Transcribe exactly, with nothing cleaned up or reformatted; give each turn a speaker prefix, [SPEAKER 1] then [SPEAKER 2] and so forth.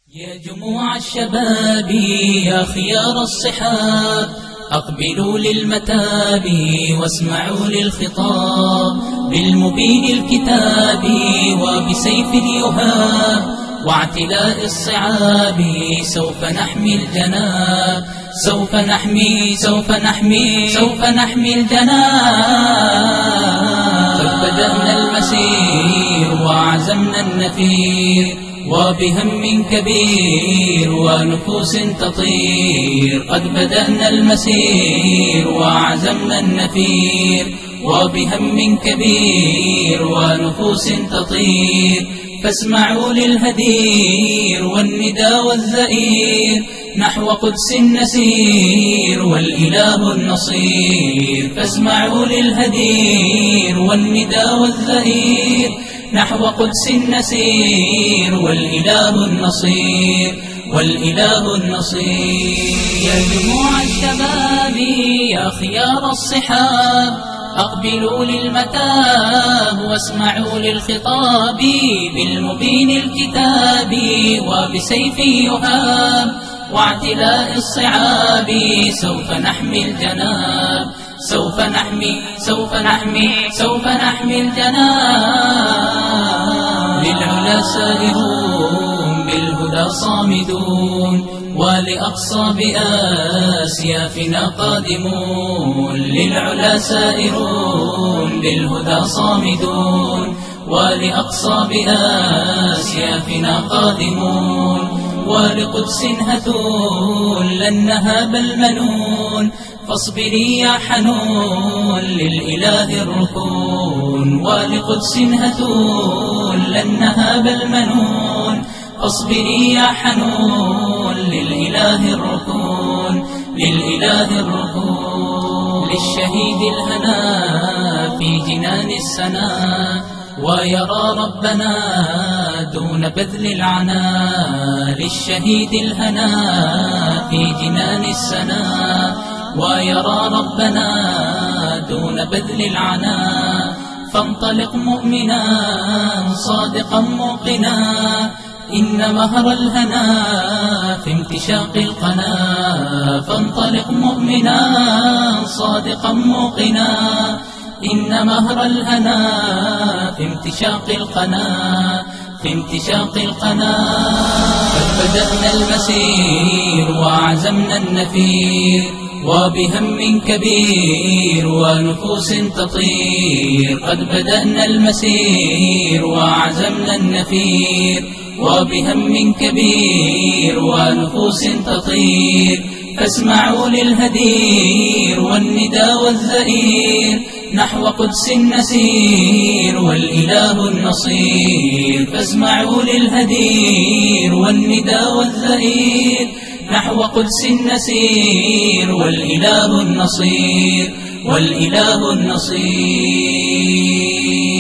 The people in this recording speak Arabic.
[SPEAKER 1] يا جموع الشباب يا خيار الصحاب، أقبلوا للمتاب واسمعوا للخطاب، بالمبين الكتاب وبسيف اليهاب واعتلاء الصعاب، سوف نحمي الجناب، سوف نحمي سوف نحمي سوف نحمي الجناب. قد بدأنا المسير وعزمنا النفير، وبهم كبير ونفوس تطير. قد بدأنا المسير وعزمنا النفير، وبهم كبير ونفوس تطير. فاسمعوا للهدير والندى والزئير، نحو قدس نسير والإله النصير. فاسمعوا للهدير والندى والزئير، نحو قدس نسير والإله النصير والإله النصير. يا جموع الشباب يا خيار الصحاب، أقبلوا للمتاب واسمعوا للخطاب، بالمبين الكتاب وبسيف يهاب واعتلاء الصعاب. سوف نحمي الجناب، سوف نحمي سوف نحمي سوف نحمي الجناب. للعلا سائرون بالهدى صامدون، ولأقصى بآسيافنا قادمون. للعلا سائرون بالهدى صامدون، ولأقصى بآسيافنا قادمون. ولقدس هتون لن نهاب المنون، فاصبري يا حنون للإله الركون. ولقدس هتون لن نهاب المنون، فاصبري يا حنون للإله الركون للإله الركون. للشهيد الهنا في جنان السنا، ويرى ربنا دون بذل العنا. للشهيد الهنا في جنان السنا، ويرى ربنا دون بذل العنا. فانطلق مؤمنا صادقا موقنا، إن مهر الهنا في امتشاق القنا. فانطلق مؤمنا صادقا موقنا، إن مهر الهنا في امتشاق القنا في امتشاق القنا. قد بدأنا المسير وعزمنا النفير، وبهم كبير ونفوس تطير. قد بدأنا المسير وعزمنا النفير، وبهم كبير ونفوس تطير. فاسمعوا للهدير والندى والزئير، نحو قدس نسير والإله النصير. فاسمعوا للهدير والندى والزئير، نحو قدس نسير والإله النصير والإله النصير.